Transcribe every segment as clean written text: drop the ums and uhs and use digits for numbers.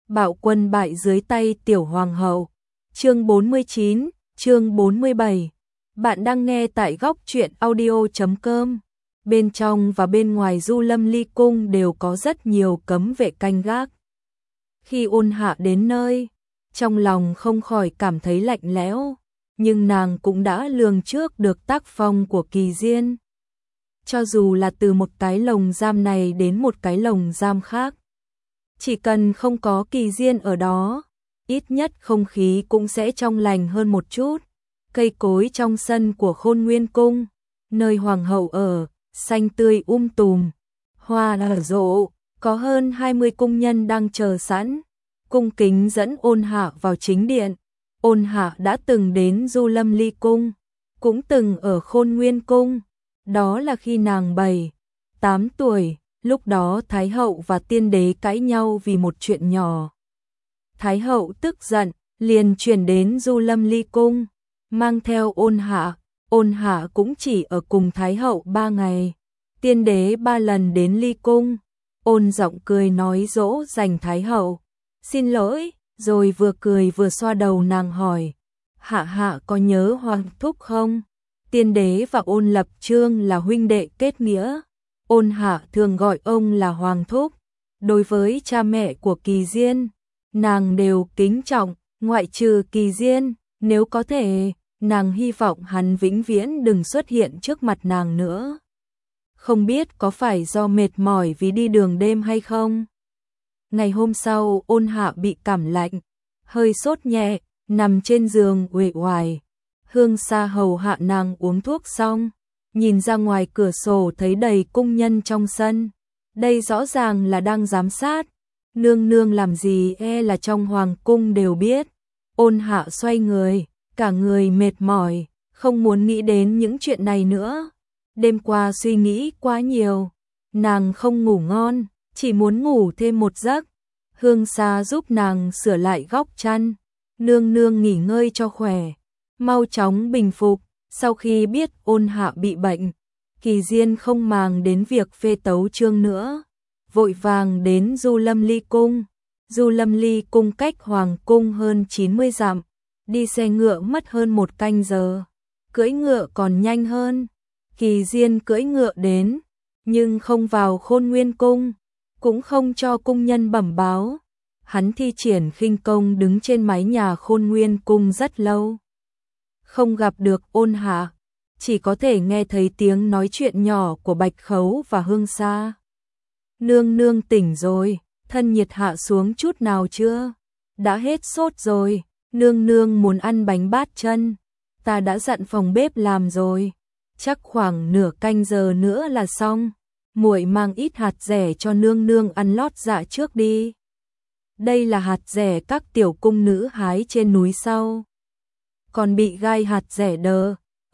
Bạo quân bại dưới tay tiểu hoàng hậu. Chương 49, chương 47. Bạn đang nghe tại góc truyện audio.com. Bên trong và bên ngoài Du Lâm Ly cung đều có rất nhiều cấm vệ canh gác. Khi Ôn Hạ đến nơi, trong lòng không khỏi cảm thấy lạnh lẽo, nhưng nàng cũng đã lường trước được tác phong của Kỳ Diên. Cho dù là từ một cái lồng giam này đến một cái lồng giam khác, chỉ cần không có Kỳ Diên ở đó, ít nhất không khí cũng sẽ trong lành hơn một chút. Cây cối trong sân của Khôn Nguyên cung, nơi hoàng hậu ở, xanh tươi tùm, hoa nở rộ, có hơn 20 cung nhân đang chờ sẵn, cung kính dẫn Ôn Hạ vào chính điện. Ôn Hạ đã từng đến Du Lâm Ly cung, cũng từng ở Khôn Nguyên cung, đó là khi nàng 7-8 tuổi. Lúc đó Thái hậu và tiên đế cãi nhau vì một chuyện nhỏ. Thái hậu tức giận, liền chuyển đến Du Lâm Ly cung, mang theo Ôn Hạ. Ôn Hạ cũng chỉ ở cùng Thái hậu 3 ngày. Tiên đế 3 lần đến Ly cung, ôn giọng cười nói dỗ dành Thái hậu. Xin lỗi, rồi vừa cười vừa xoa đầu nàng hỏi. Hạ hạ có nhớ hoàng thúc không? Tiên đế và Ôn Lập Chương là huynh đệ kết nghĩa. Ôn Hạ thường gọi ông là hoàng thúc. Đối với cha mẹ của Kỳ Diên, nàng đều kính trọng, ngoại trừ Kỳ Diên, nếu có thể, nàng hy vọng hắn vĩnh viễn đừng xuất hiện trước mặt nàng nữa. Không biết có phải do mệt mỏi vì đi đường đêm hay không? Ngày hôm sau, Ôn Hạ bị cảm lạnh, hơi sốt nhẹ, nằm trên giường uể oải. Hương Sa hầu hạ nàng uống thuốc xong, nhìn ra ngoài cửa sổ thấy đầy cung nhân trong sân. Đây rõ ràng là đang giám sát. Nương nương làm gì là trong hoàng cung đều biết. Ôn Hạ xoay người, cả người mệt mỏi, không muốn nghĩ đến những chuyện này nữa. Đêm qua suy nghĩ quá nhiều, nàng không ngủ ngon, chỉ muốn ngủ thêm một giấc. Hương Sa giúp nàng sửa lại góc chăn. Nương nương nghỉ ngơi cho khỏe, mau chóng bình phục. Sau khi biết Ôn Hạ bị bệnh, Kỳ Diên không màng đến việc phê tấu chương nữa, vội vàng đến Du Lâm Ly cung. Du Lâm Ly cung cách hoàng cung hơn 90 dặm, đi xe ngựa mất hơn 1 canh giờ, cưỡi ngựa còn nhanh hơn. Kỳ Diên cưỡi ngựa đến, nhưng không vào Khôn Nguyên cung, cũng không cho cung nhân bẩm báo. Hắn thi triển khinh công đứng trên mái nhà Khôn Nguyên cung rất lâu, không gặp được Ôn Hạ, chỉ có thể nghe thấy tiếng nói chuyện nhỏ của Bạch Khấu và Hương Sa. Nương nương tỉnh rồi, thân nhiệt hạ xuống chút nào chưa? Đã hết sốt rồi, nương nương muốn ăn bánh bát chân, ta đã dặn phòng bếp làm rồi, chắc khoảng nửa canh giờ nữa là xong. Muội mang ít hạt dẻ cho nương nương ăn lót dạ trước đi. Đây là hạt dẻ các tiểu cung nữ hái trên núi sau, còn bị gai hạt dẻ đờ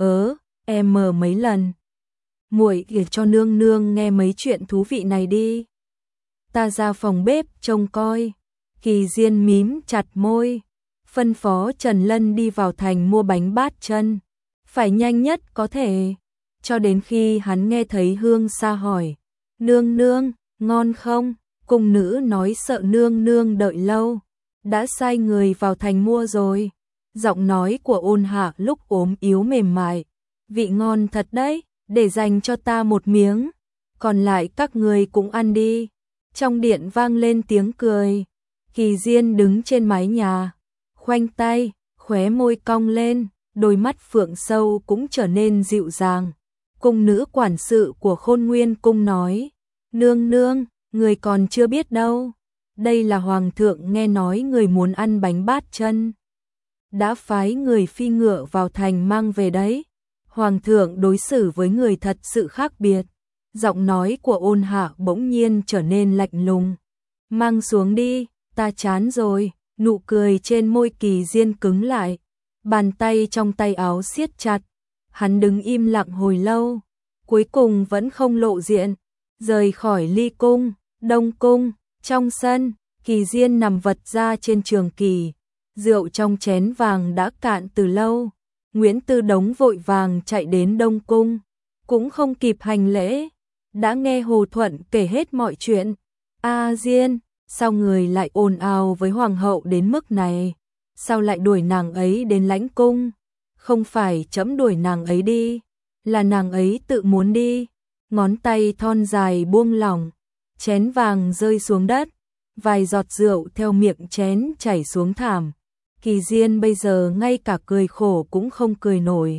em mờ mấy lần. Muội kể cho nương nương nghe mấy chuyện thú vị này đi. Ta ra phòng bếp trông coi. Kỳ Diên mím chặt môi, phân phó Trần Lân đi vào thành mua bánh bát chân, phải nhanh nhất có thể. Cho đến khi hắn nghe thấy Hương Sa hỏi, nương nương, ngon không? Cung nữ nói sợ nương nương đợi lâu, đã sai người vào thành mua rồi. Giọng nói của Ôn Hạ lúc ốm yếu mềm mại, vị ngon thật đấy, để dành cho ta một miếng, còn lại các người cũng ăn đi. Trong điện vang lên tiếng cười. Kỳ Diên đứng trên mái nhà, khoanh tay, khóe môi cong lên, đôi mắt phượng sâu cũng trở nên dịu dàng. Cung nữ quản sự của Khôn Nguyên cung nói, nương nương, người còn chưa biết đâu, đây là hoàng thượng nghe nói người muốn ăn bánh bát chân, đã phái người phi ngựa vào thành mang về đấy. Hoàng thượng đối xử với người thật sự khác biệt. Giọng nói của Ôn Hạ bỗng nhiên trở nên lạnh lùng. Mang xuống đi, ta chán rồi. Nụ cười trên môi Kỳ Diên cứng lại, bàn tay trong tay áo siết chặt. Hắn đứng im lặng hồi lâu, cuối cùng vẫn không lộ diện, rời khỏi Ly cung. Đông cung, trong sân, Kỳ Diên nằm vật ra trên trường kỳ, rượu trong chén vàng đã cạn từ lâu. Nguyễn Tư Đống vội vàng chạy đến Đông cung, cũng không kịp hành lễ, đã nghe Hồ Thuận kể hết mọi chuyện. A Diên, sao người lại ồn ào với hoàng hậu đến mức này, sao lại đuổi nàng ấy đến lãnh cung, không phải trẫm đuổi nàng ấy đi, là nàng ấy tự muốn đi. Ngón tay thon dài buông lỏng, chén vàng rơi xuống đất, vài giọt rượu theo miệng chén chảy xuống thảm. Kỳ Diên bây giờ ngay cả cười khổ cũng không cười nổi.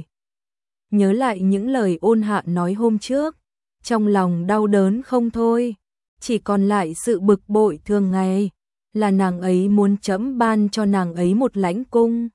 Nhớ lại những lời Ôn Hạ nói hôm trước, trong lòng đau đớn không thôi, chỉ còn lại sự bực bội thường ngày, là nàng ấy muốn trẫm ban cho nàng ấy một lãnh cung.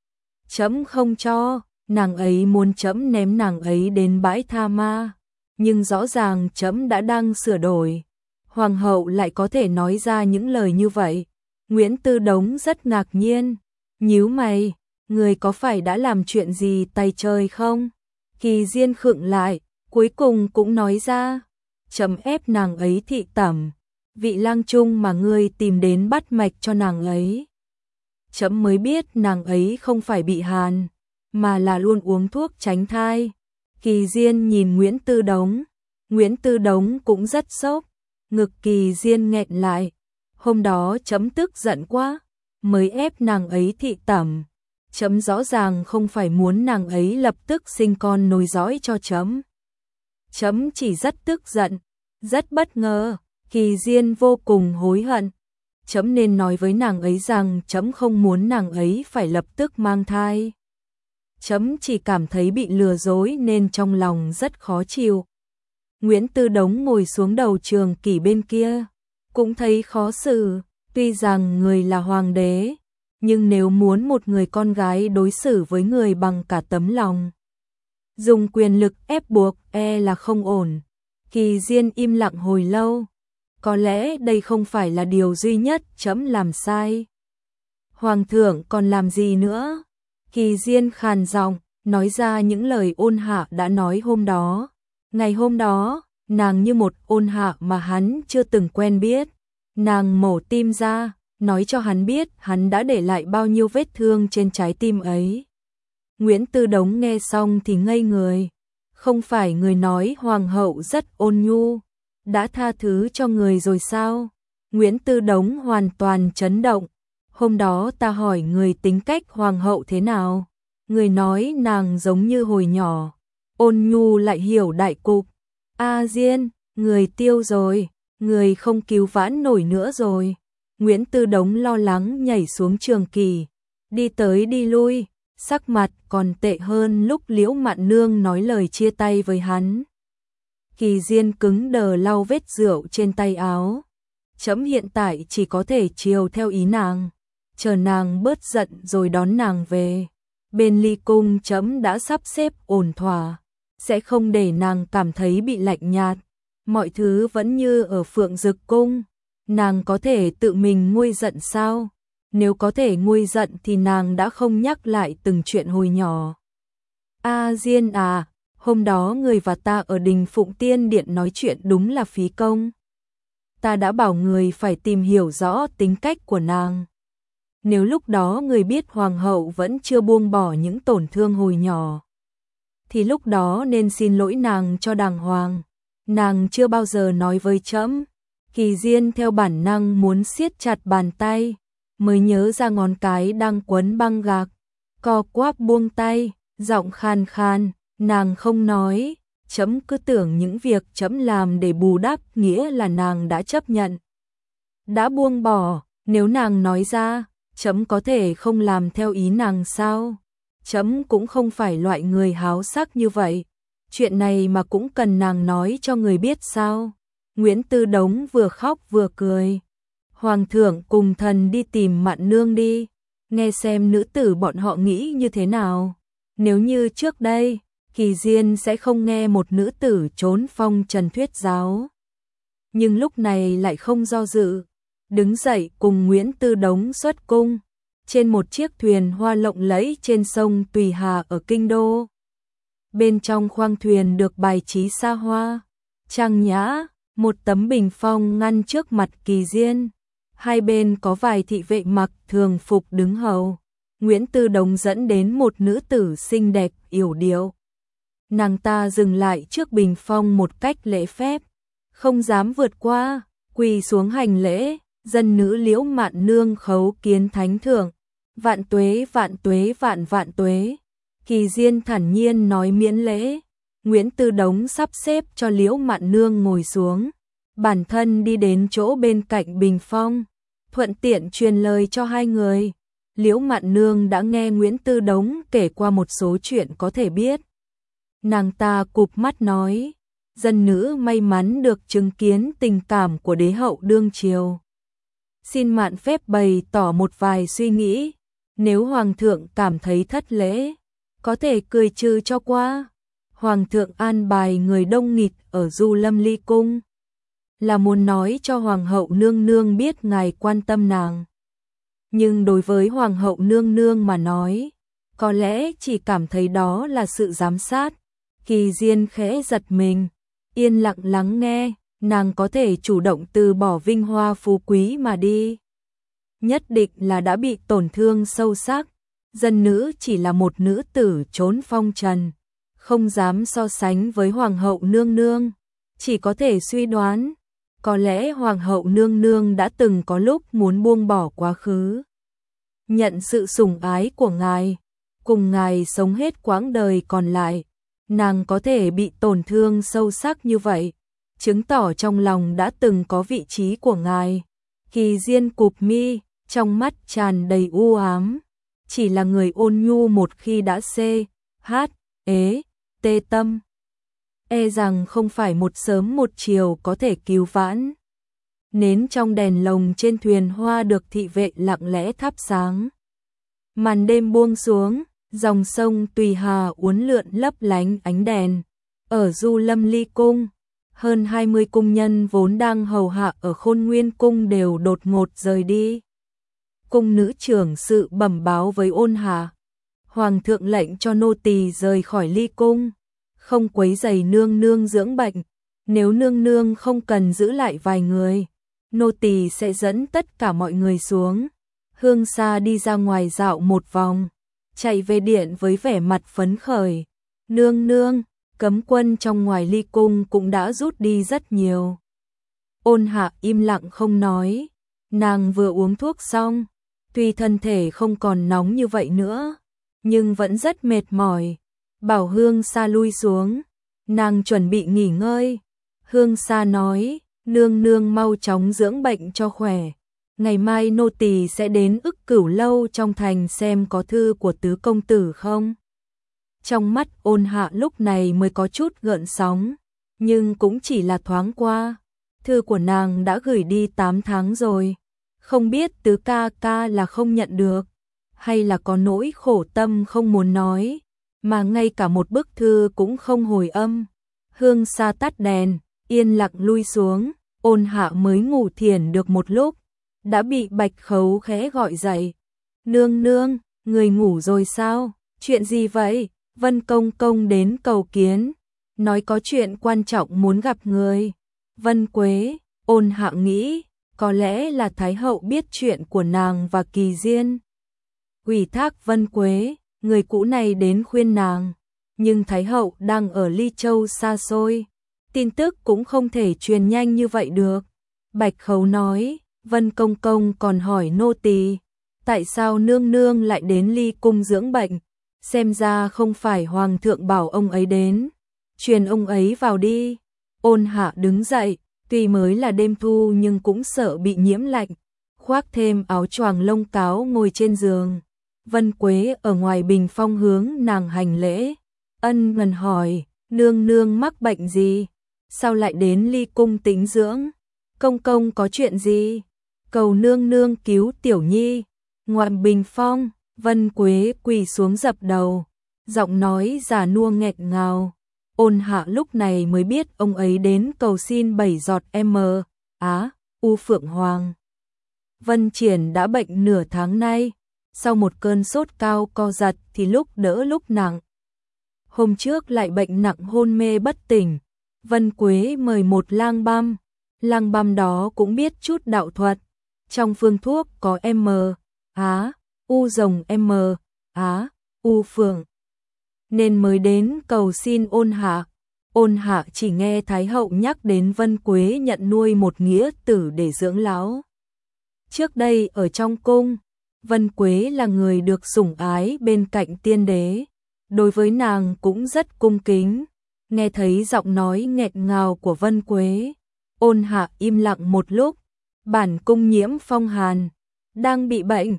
Trẫm không cho, nàng ấy muốn trẫm ném nàng ấy đến bãi tha ma, nhưng rõ ràng trẫm đã đang sửa đổi. Hoàng hậu lại có thể nói ra những lời như vậy. Nguyễn Tư Đống rất ngạc nhiên, nhíu mày, người có phải đã làm chuyện gì tay trời không? Kỳ Diên khựng lại, cuối cùng cũng nói ra, trẫm ép nàng ấy thị tẩm, vị lang trung mà ngươi tìm đến bắt mạch cho nàng ấy. Trẫm mới biết nàng ấy không phải bị hàn, mà là luôn uống thuốc tránh thai. Kỳ Diên nhìn Nguyễn Tư Đống, Nguyễn Tư Đống cũng rất sốc, ngực Kỳ Diên nghẹn lại. Hôm đó trẫm tức giận quá, mới ép nàng ấy thị tẩm. Trẫm rõ ràng không phải muốn nàng ấy lập tức sinh con nối dõi cho trẫm. Trẫm chỉ rất tức giận, rất bất ngờ. Kỳ Diên vô cùng hối hận. Trẫm nên nói với nàng ấy rằng trẫm không muốn nàng ấy phải lập tức mang thai. Trẫm chỉ cảm thấy bị lừa dối nên trong lòng rất khó chịu. Nguyễn Tư Đống ngồi xuống đầu Trường Kỷ bên kia, cũng thấy khó xử, tuy rằng người là hoàng đế, nhưng nếu muốn một người con gái đối xử với người bằng cả tấm lòng, dùng quyền lực ép buộc là không ổn. Kỳ Diên im lặng hồi lâu, có lẽ đây không phải là điều duy nhất trẫm làm sai. Hoàng thượng còn làm gì nữa? Kỳ Diên khàn giọng, nói ra những lời Ôn Hạ đã nói hôm đó. Ngày hôm đó, nàng như một Ôn Hạ mà hắn chưa từng quen biết. Nàng mổ tim ra, nói cho hắn biết hắn đã để lại bao nhiêu vết thương trên trái tim ấy. Nguyễn Tư Đống nghe xong thì ngây người. Không phải người nói hoàng hậu rất ôn nhu, đã tha thứ cho người rồi sao? Nguyễn Tư Đống hoàn toàn chấn động. Hôm đó ta hỏi người tính cách hoàng hậu thế nào? Người nói nàng giống như hồi nhỏ, ôn nhu lại hiểu đại cục. A Diên, người tiêu rồi, người không cứu vãn nổi nữa rồi. Nguyễn Tư Đống lo lắng nhảy xuống Trường Kỷ, đi tới đi lui, sắc mặt còn tệ hơn lúc Liễu Mạn Nương nói lời chia tay với hắn. Kỳ Diên cứng đờ lau vết rượu trên tay áo. Trẫm hiện tại chỉ có thể chiều theo ý nàng, chờ nàng bớt giận rồi đón nàng về. Bên Ly Cung trẫm đã sắp xếp ổn thỏa, sẽ không để nàng cảm thấy bị lạnh nhạt. Mọi thứ vẫn như ở Phượng Dực Cung. Nàng có thể tự mình nguôi giận sao? Nếu có thể nguôi giận thì nàng đã không nhắc lại từng chuyện hồi nhỏ. A Diên à, hôm đó người và ta ở đình Phụng Tiên Điện nói chuyện đúng là phí công. Ta đã bảo người phải tìm hiểu rõ tính cách của nàng. Nếu lúc đó người biết hoàng hậu vẫn chưa buông bỏ những tổn thương hồi nhỏ, thì lúc đó nên xin lỗi nàng cho đàng hoàng. Nàng chưa bao giờ nói với trẫm. Kỳ Diên theo bản năng muốn siết chặt bàn tay, mới nhớ ra ngón cái đang quấn băng gạc, co quắp buông tay, giọng khan khan, nàng không nói. Trẫm cứ tưởng những việc trẫm làm để bù đắp nghĩa là nàng đã chấp nhận, đã buông bỏ. Nếu nàng nói ra, trẫm có thể không làm theo ý nàng sao? Trẫm cũng không phải loại người háo sắc như vậy. Chuyện này mà cũng cần nàng nói cho người biết sao? Nguyễn Tư Đống vừa khóc vừa cười. Hoàng thượng cùng thần đi tìm Mạn Nương đi, nghe xem nữ tử bọn họ nghĩ như thế nào. Nếu như trước đây, Kỳ Diên sẽ không nghe một nữ tử trốn phong trần thuyết giáo, nhưng lúc này lại không do dự, đứng dậy cùng Nguyễn Tư Đống xuất cung, trên một chiếc thuyền hoa lộng lẫy trên sông Tùy Hà ở Kinh Đô. Bên trong khoang thuyền được bài trí xa hoa, trang nhã, một tấm bình phong ngăn trước mặt Kỳ Diên, hai bên có vài thị vệ mặc thường phục đứng hầu. Nguyễn Tư Đống dẫn đến một nữ tử xinh đẹp yểu điệu. Nàng ta dừng lại trước bình phong một cách lễ phép, không dám vượt qua, quỳ xuống hành lễ, Dân nữ Liễu Mạn Nương khấu kiến thánh thượng. Vạn tuế vạn tuế vạn vạn tuế. Kỳ Diên thản nhiên nói miễn lễ. Nguyễn Tư Đống sắp xếp cho Liễu Mạn Nương ngồi xuống. Bản thân đi đến chỗ bên cạnh bình phong, thuận tiện truyền lời cho hai người. Liễu Mạn Nương đã nghe Nguyễn Tư Đống kể qua một số chuyện có thể biết. Nàng ta cụp mắt nói, dân nữ may mắn được chứng kiến tình cảm của đế hậu đương triều. Xin mạn phép bày tỏ một vài suy nghĩ, nếu hoàng thượng cảm thấy thất lễ, có thể cười trừ cho qua. Hoàng thượng an bài người đông nghịt ở Du Lâm Ly cung, là muốn nói cho hoàng hậu nương nương biết ngài quan tâm nàng. Nhưng đối với hoàng hậu nương nương mà nói, có lẽ chỉ cảm thấy đó là sự giám sát. Kỳ Diên khẽ giật mình, yên lặng lắng nghe, nàng có thể chủ động từ bỏ vinh hoa phú quý mà đi. Nhất định là đã bị tổn thương sâu sắc. Dân nữ chỉ là một nữ tử trốn phong trần, không dám so sánh với hoàng hậu nương nương, chỉ có thể suy đoán, có lẽ hoàng hậu nương nương đã từng có lúc muốn buông bỏ quá khứ, nhận sự sủng ái của ngài, cùng ngài sống hết quãng đời còn lại. Nàng có thể bị tổn thương sâu sắc như vậy, chứng tỏ trong lòng đã từng có vị trí của ngài. Kỳ Diên cụp mi, trong mắt tràn đầy u ám, chỉ là người ôn nhu một khi đã tê tâm, e rằng không phải một sớm một chiều có thể cứu vãn. Nến trong đèn lồng trên thuyền hoa được thị vệ lặng lẽ thắp sáng. Màn đêm buông xuống, dòng sông Tùy Hà uốn lượn lấp lánh ánh đèn. Ở Du Lâm Ly cung, hơn 20 cung nhân vốn đang hầu hạ ở Khôn Nguyên cung đều đột ngột rời đi. Cung nữ trưởng sự bẩm báo với Ôn Hà, hoàng thượng lệnh cho nô tỳ rời khỏi Ly cung, không quấy rầy nương nương dưỡng bệnh. Nếu nương nương không cần giữ lại vài người, nô tỳ sẽ dẫn tất cả mọi người xuống. Hương Sa đi ra ngoài dạo một vòng, chạy về điện với vẻ mặt phấn khởi. Nương nương, cấm quân trong ngoài Ly cung cũng đã rút đi rất nhiều. Ôn Hạ im lặng không nói, nàng vừa uống thuốc xong, tuy thân thể không còn nóng như vậy nữa, nhưng vẫn rất mệt mỏi. Bảo Hương Sa lui xuống, nàng chuẩn bị nghỉ ngơi. Hương Sa nói, nương nương mau chóng dưỡng bệnh cho khỏe. Ngày mai nô tỳ sẽ đến Ức Cửu lâu trong thành xem có thư của tứ công tử không. Trong mắt Ôn Hạ lúc này mới có chút gợn sóng, nhưng cũng chỉ là thoáng qua. Thư của nàng đã gửi đi 8 tháng rồi, không biết tứ ca ca là không nhận được, hay là có nỗi khổ tâm không muốn nói, mà ngay cả một bức thư cũng không hồi âm. Hương Sa tắt đèn, yên lặng lui xuống. Ôn Hạ mới ngủ thiền được một lúc, đã bị Bạch Khấu khẽ gọi dậy. Nương nương, người ngủ rồi sao? Chuyện gì vậy? Vân công công đến cầu kiến, nói có chuyện quan trọng muốn gặp người. Vân Quế, Ôn Hạ nghĩ, có lẽ là Thái hậu biết chuyện của nàng và Kỳ Diên, ủy thác Vân Quế, người cũ này đến khuyên nàng, nhưng Thái hậu đang ở Ly Châu xa xôi, tin tức cũng không thể truyền nhanh như vậy được. Bạch Khấu nói, Vân công công còn hỏi nô tỳ, tại sao nương nương lại đến Ly cung dưỡng bệnh? Xem ra không phải hoàng thượng bảo ông ấy đến, truyền ông ấy vào đi. Ôn Hạ đứng dậy, tuy mới là đêm thu nhưng cũng sợ bị nhiễm lạnh, khoác thêm áo choàng lông cáo ngồi trên giường. Vân Quế ở ngoài bình phong hướng nàng hành lễ, ân cần hỏi, nương nương mắc bệnh gì? Sao lại đến Ly cung tĩnh dưỡng? Công công có chuyện gì? Cầu nương nương cứu tiểu nhi. Ngoài bình phong, Vân Quế quỳ xuống dập đầu, giọng nói già nua nghẹn ngào. Ôn Hạ lúc này mới biết ông ấy đến cầu xin 7 giọt U Phượng Hoàng. Vân Triển đã bệnh nửa tháng nay, sau một cơn sốt cao co giật thì lúc đỡ lúc nặng. Hôm trước lại bệnh nặng hôn mê bất tỉnh, Vân Quế mời một lang băm đó cũng biết chút đạo thuật. Trong phương thuốc có U rồng U Phượng, nên mới đến cầu xin Ôn Hạ. Ôn Hạ chỉ nghe Thái hậu nhắc đến Vân Quế nhận nuôi một nghĩa tử để dưỡng lão. Trước đây ở trong cung, Vân Quế là người được sủng ái bên cạnh tiên đế, đối với nàng cũng rất cung kính. Nghe thấy giọng nói nghẹn ngào của Vân Quế, Ôn Hạ im lặng một lúc. Bản cung nhiễm phong hàn, đang bị bệnh,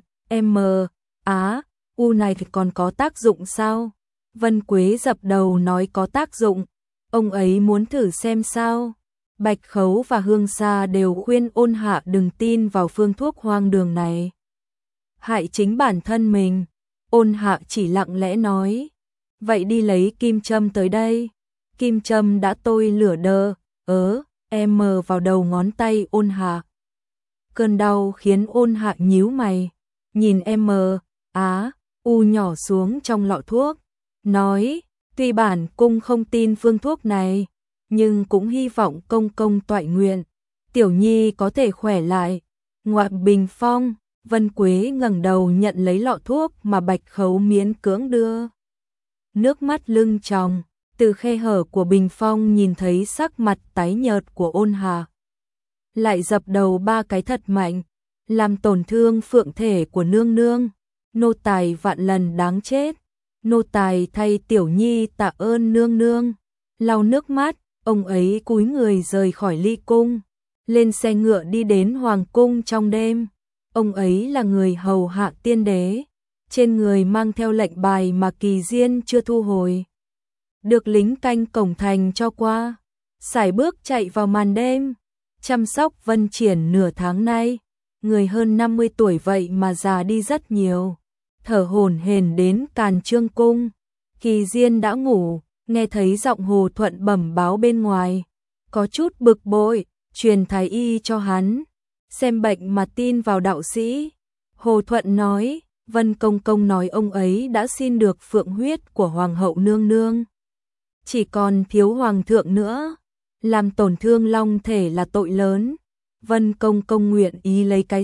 u này thì còn có tác dụng sao? Vân Quế dập đầu nói có tác dụng, ông ấy muốn thử xem sao. Bạch Khấu và Hương Sa đều khuyên Ôn Hạ đừng tin vào phương thuốc hoang đường này, hại chính bản thân mình. Ôn Hạ chỉ lặng lẽ nói, vậy đi lấy kim châm tới đây. Kim châm đã tôi lửa đờ, vào đầu ngón tay Ôn Hạ. Cơn đau khiến Ôn Hạ nhíu mày, nhìn u nhỏ xuống trong lọ thuốc, nói, tuy bản cung không tin phương thuốc này, nhưng cũng hy vọng công công toại nguyện, tiểu nhi có thể khỏe lại. Ngoại bình phong, Vân Quế ngẩng đầu nhận lấy lọ thuốc mà Bạch Khấu miễn cưỡng đưa. Nước mắt lưng tròng, từ khe hở của bình phong nhìn thấy sắc mặt tái nhợt của Ôn Hạ. Lại dập đầu 3 cái thật mạnh, làm tổn thương phượng thể của nương nương. Nô tài vạn lần đáng chết, nô tài thay tiểu nhi tạ ơn nương nương. Lau nước mắt, ông ấy cúi người rời khỏi ly cung, lên xe ngựa đi đến hoàng cung trong đêm. Ông ấy là người hầu hạ tiên đế, trên người mang theo lệnh bài mà Kỳ Diên chưa thu hồi, được lính canh cổng thành cho qua. Sải bước chạy vào màn đêm, chăm sóc Vân Triển nửa tháng nay, người hơn 50 tuổi vậy mà già đi rất nhiều. Thở hổn hển đến Càn Trương cung, Kỳ Diên đã ngủ, nghe thấy giọng Hồ Thuận bẩm báo bên ngoài, có chút bực bội, truyền thái y cho hắn xem bệnh mà tin vào đạo sĩ. Hồ Thuận nói, Vân công công nói ông ấy đã xin được phượng huyết của hoàng hậu nương nương, chỉ còn thiếu hoàng thượng nữa, làm tổn thương long thể là tội lớn. Vân công công nguyện ý lấy cái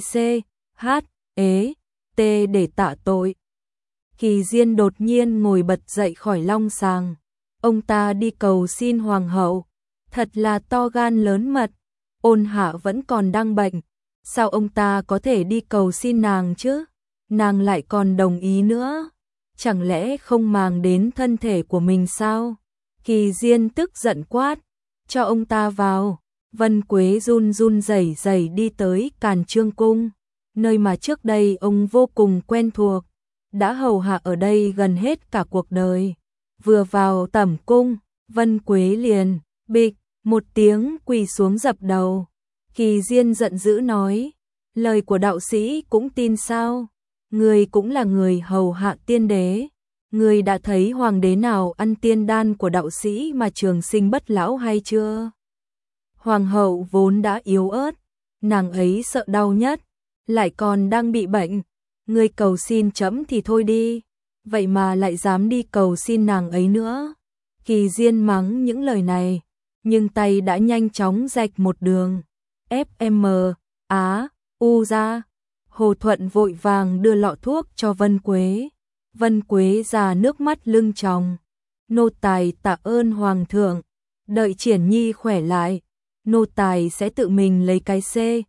t để tạ tội. Kỳ Diên đột nhiên ngồi bật dậy khỏi long sàng, ông ta đi cầu xin hoàng hậu, thật là to gan lớn mật. Ôn Hạ vẫn còn đang bệnh, sao ông ta có thể đi cầu xin nàng chứ? Nàng lại còn đồng ý nữa, chẳng lẽ không màng đến thân thể của mình sao? Kỳ Diên tức giận quát, cho ông ta vào. Vân Quế run run rẩy rẩy đi tới Càn Trương cung, nơi mà trước đây ông vô cùng quen thuộc, đã hầu hạ ở đây gần hết cả cuộc đời. Vừa vào tẩm cung, Vân Quế liền bịch một tiếng quỳ xuống dập đầu. Kỳ Diên giận dữ nói, lời của đạo sĩ cũng tin sao? Người cũng là người hầu hạ tiên đế, người đã thấy hoàng đế nào ăn tiên đan của đạo sĩ mà trường sinh bất lão hay chưa? Hoàng hậu vốn đã yếu ớt, nàng ấy sợ đau nhất, lại còn đang bị bệnh. Ngươi cầu xin chấm thì thôi đi, vậy mà lại dám đi cầu xin nàng ấy nữa. Kỳ Diên mắng những lời này, nhưng tay đã nhanh chóng rạch một đường. ra. Hồ Thuận vội vàng đưa lọ thuốc cho Vân Quế. Vân Quế ra nước mắt lưng tròng. Nô tài tạ ơn hoàng thượng, đợi Triển Nhi khỏe lại, nô tài sẽ tự mình lấy cái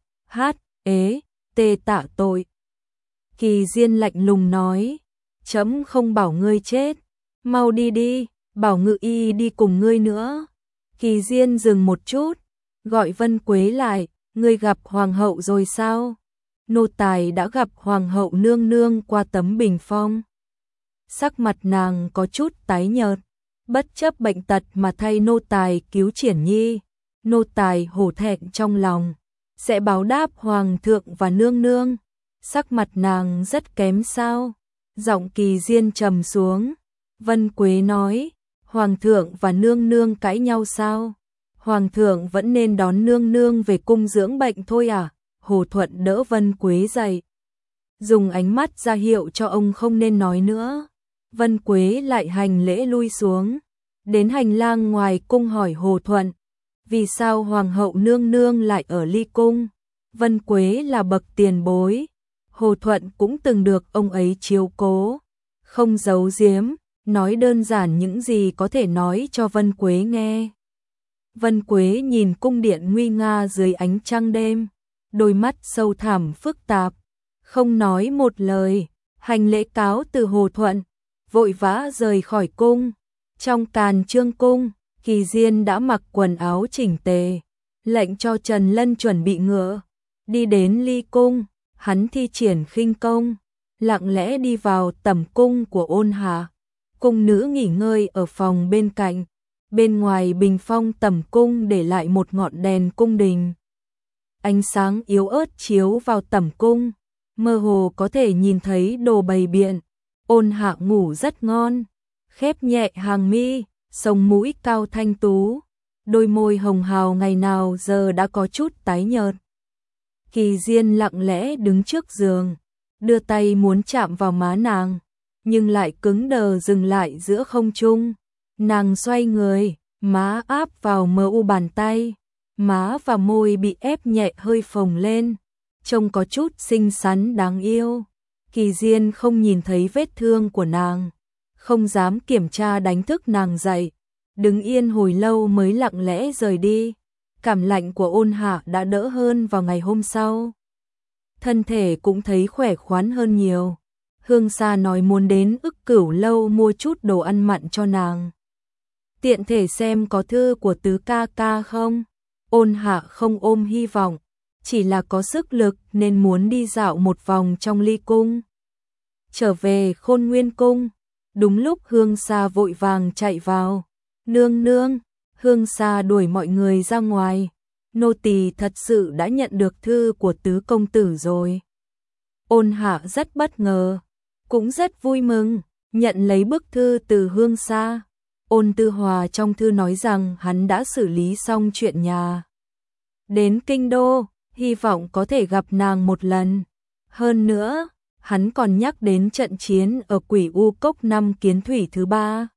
tạ tội. Kỳ Diên lạnh lùng nói, chấm không bảo ngươi chết, mau đi đi, bảo ngự y đi cùng ngươi nữa. Kỳ Diên dừng một chút, gọi Vân Quế lại, ngươi gặp hoàng hậu rồi sao? Nô tài đã gặp hoàng hậu nương nương qua tấm bình phong. Sắc mặt nàng có chút tái nhợt, bất chấp bệnh tật mà thay nô tài cứu Triển Nhi, nô tài hổ thẹn trong lòng, sẽ báo đáp hoàng thượng và nương nương. Sắc mặt nàng rất kém sao? Giọng Kỳ Diên trầm xuống. Vân Quế nói, hoàng thượng và nương nương cãi nhau sao? Hoàng thượng vẫn nên đón nương nương về cung dưỡng bệnh thôi à? Hồ Thuận đỡ Vân Quế dậy, dùng ánh mắt ra hiệu cho ông không nên nói nữa. Vân Quế lại hành lễ lui xuống, đến hành lang ngoài cung hỏi Hồ Thuận, vì sao hoàng hậu nương nương lại ở ly cung? Vân Quế là bậc tiền bối, Hồ Thuận cũng từng được ông ấy chiếu cố, không giấu giếm, nói đơn giản những gì có thể nói cho Vân Quế nghe. Vân Quế nhìn cung điện nguy nga dưới ánh trăng đêm, đôi mắt sâu thẳm phức tạp, không nói một lời, hành lễ cáo từ Hồ Thuận, vội vã rời khỏi cung. Trong Càn Chương cung, Kỳ Diên đã mặc quần áo chỉnh tề, lệnh cho Trần Lân chuẩn bị ngựa, đi đến Ly cung, hắn thi triển khinh công, lặng lẽ đi vào tẩm cung của Ôn Hạ. Cung nữ nghỉ ngơi ở phòng bên cạnh, bên ngoài bình phong tẩm cung để lại một ngọn đèn cung đình. Ánh sáng yếu ớt chiếu vào tẩm cung, mơ hồ có thể nhìn thấy đồ bày biện. Ôn Hạ ngủ rất ngon, khép nhẹ hàng mi, sống mũi cao thanh tú, đôi môi hồng hào ngày nào giờ đã có chút tái nhợt. Kỳ Diên lặng lẽ đứng trước giường, đưa tay muốn chạm vào má nàng, nhưng lại cứng đờ dừng lại giữa không trung. Nàng xoay người, má áp vào mờ u bàn tay, má và môi bị ép nhẹ hơi phồng lên, trông có chút xinh xắn đáng yêu. Kỳ Diên không nhìn thấy vết thương của nàng, không dám kiểm tra đánh thức nàng dậy, đứng yên hồi lâu mới lặng lẽ rời đi. Cảm lạnh của Ôn Hạ đã đỡ hơn vào ngày hôm sau, thân thể cũng thấy khỏe khoắn hơn nhiều. Hương Sa nói muốn đến Ức Cửu lâu mua chút đồ ăn mặn cho nàng, tiện thể xem có thư của Tứ ca ca không. Ôn Hạ không ôm hy vọng, chỉ là có sức lực nên muốn đi dạo một vòng trong Ly cung. Trở về Khôn Nguyên cung, đúng lúc Hương Sa vội vàng chạy vào. Nương nương, Hương Sa đuổi mọi người ra ngoài, nô tỳ thật sự đã nhận được thư của Tứ công tử rồi. Ôn Hạ rất bất ngờ, cũng rất vui mừng, nhận lấy bức thư từ Hương Sa. Ôn Tư Hòa trong thư nói rằng hắn đã xử lý xong chuyện nhà, đến kinh đô, hy vọng có thể gặp nàng một lần. Hơn nữa, hắn còn nhắc đến trận chiến ở Quỷ U Cốc năm Kiến Thủy thứ 3.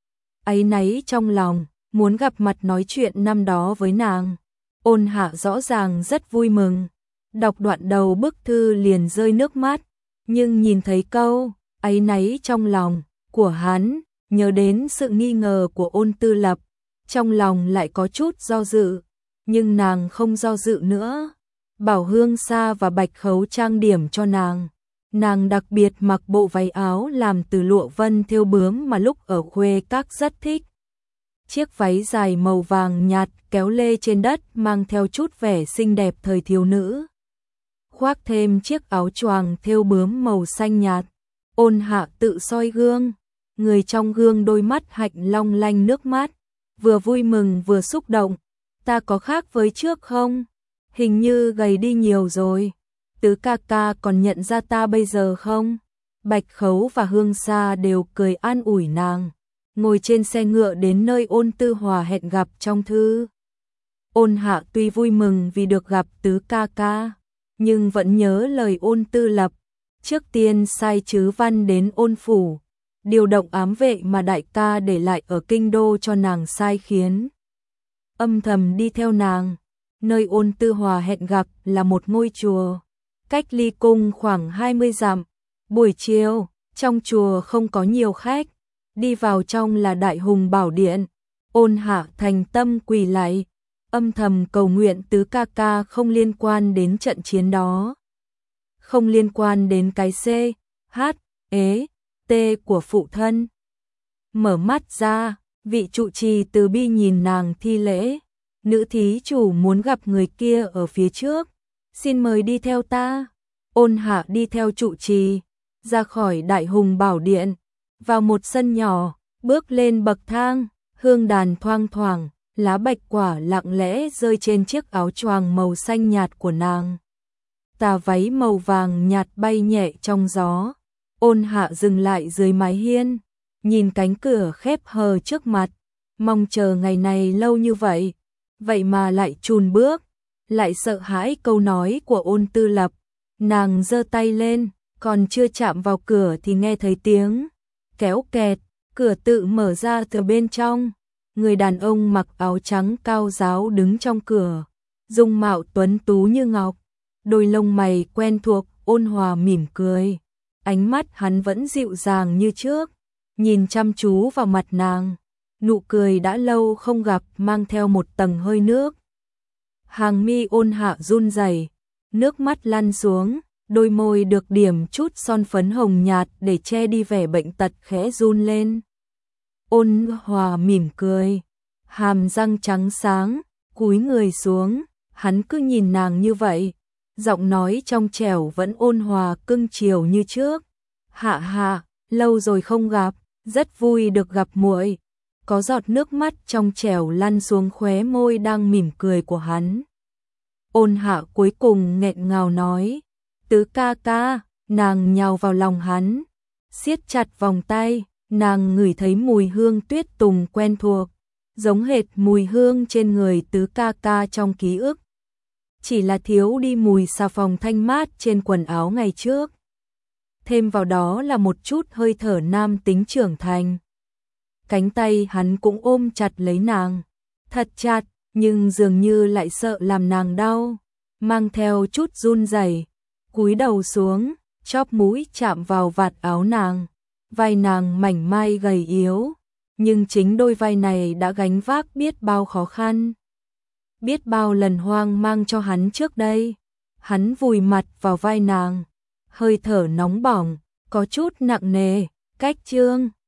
Áy náy trong lòng, muốn gặp mặt nói chuyện năm đó với nàng. Ôn Hạ rõ ràng rất vui mừng, đọc đoạn đầu bức thư liền rơi nước mắt, nhưng nhìn thấy câu áy náy trong lòng của hắn, nhớ đến sự nghi ngờ của Ôn Tư Lập, trong lòng lại có chút do dự, nhưng nàng không do dự nữa, bảo Hương Sa và Bạch Khấu trang điểm cho nàng. Nàng đặc biệt mặc bộ váy áo làm từ lụa vân thêu bướm mà lúc ở Khuê Các rất thích. Chiếc váy dài màu vàng nhạt kéo lê trên đất mang theo chút vẻ xinh đẹp thời thiếu nữ. Khoác thêm chiếc áo choàng thêu bướm màu xanh nhạt. Ôn Hạ tự soi gương, người trong gương đôi mắt hạnh long lanh nước mắt, vừa vui mừng vừa xúc động. Ta có khác với trước không? Hình như gầy đi nhiều rồi. Tứ ca ca còn nhận ra ta bây giờ không? Bạch Khấu và Hương Sa đều cười an ủi nàng, ngồi trên xe ngựa đến nơi Ôn Tư Hòa hẹn gặp trong thư. Ôn Hạ tuy vui mừng vì được gặp Tứ ca ca, nhưng vẫn nhớ lời Ôn Tư Lập, trước tiên sai Trứ Văn đến Ôn phủ, điều động ám vệ mà đại ca để lại ở kinh đô cho nàng sai khiến. Âm thầm đi theo nàng, nơi Ôn Tư Hòa hẹn gặp là một ngôi chùa, cách Ly cung khoảng 20 dặm. Buổi chiều, trong chùa không có nhiều khách, đi vào trong là Đại Hùng Bảo Điện. Ôn Hạ thành tâm quỳ lạy, âm thầm cầu nguyện Tứ ca ca không liên quan đến trận chiến đó, không liên quan đến cái C, H, E, T của phụ thân. Mở mắt ra, vị trụ trì từ bi nhìn nàng thi lễ. Nữ thí chủ muốn gặp người kia ở phía trước, xin mời đi theo ta. Ôn Hạ đi theo trụ trì, ra khỏi Đại Hùng Bảo Điện, vào một sân nhỏ, bước lên bậc thang, hương đàn thoang thoảng, lá bạch quả lặng lẽ rơi trên chiếc áo choàng màu xanh nhạt của nàng. Tà váy màu vàng nhạt bay nhẹ trong gió. Ôn Hạ dừng lại dưới mái hiên, nhìn cánh cửa khép hờ trước mặt, mong chờ ngày này lâu như vậy, vậy mà lại chùn bước, lại sợ hãi câu nói của Ôn Tư Lập. Nàng giơ tay lên, còn chưa chạm vào cửa thì nghe thấy tiếng kéo kẹt, cửa tự mở ra từ bên trong. Người đàn ông mặc áo trắng cao ráo đứng trong cửa, dung mạo tuấn tú như ngọc, đôi lông mày quen thuộc, ôn hòa mỉm cười. Ánh mắt hắn vẫn dịu dàng như trước, nhìn chăm chú vào mặt nàng, nụ cười đã lâu không gặp mang theo một tầng hơi nước. Hàng mi Ôn Hạ run rẩy, nước mắt lăn xuống, đôi môi được điểm chút son phấn hồng nhạt để che đi vẻ bệnh tật khẽ run lên. Ôn Hòa mỉm cười, hàm răng trắng sáng, cúi người xuống, hắn cứ nhìn nàng như vậy, giọng nói trong trẻo vẫn ôn hòa cưng chiều như trước. Hạ hạ, lâu rồi không gặp, rất vui được gặp muội. Có giọt nước mắt trong trẻo lăn xuống khóe môi đang mỉm cười của hắn. Ôn Hạ cuối cùng nghẹn ngào nói, Tứ ca ca, nàng nhào vào lòng hắn, siết chặt vòng tay, nàng ngửi thấy mùi hương tuyết tùng quen thuộc, giống hệt mùi hương trên người Tứ ca ca trong ký ức. Chỉ là thiếu đi mùi xà phòng thanh mát trên quần áo ngày trước. Thêm vào đó là một chút hơi thở nam tính trưởng thành. Cánh tay hắn cũng ôm chặt lấy nàng, thật chặt, nhưng dường như lại sợ làm nàng đau, mang theo chút run rẩy, cúi đầu xuống, chóp mũi chạm vào vạt áo nàng, vai nàng mảnh mai gầy yếu, nhưng chính đôi vai này đã gánh vác biết bao khó khăn, biết bao lần hoang mang cho hắn trước đây. Hắn vùi mặt vào vai nàng, hơi thở nóng bỏng, có chút nặng nề, cách chương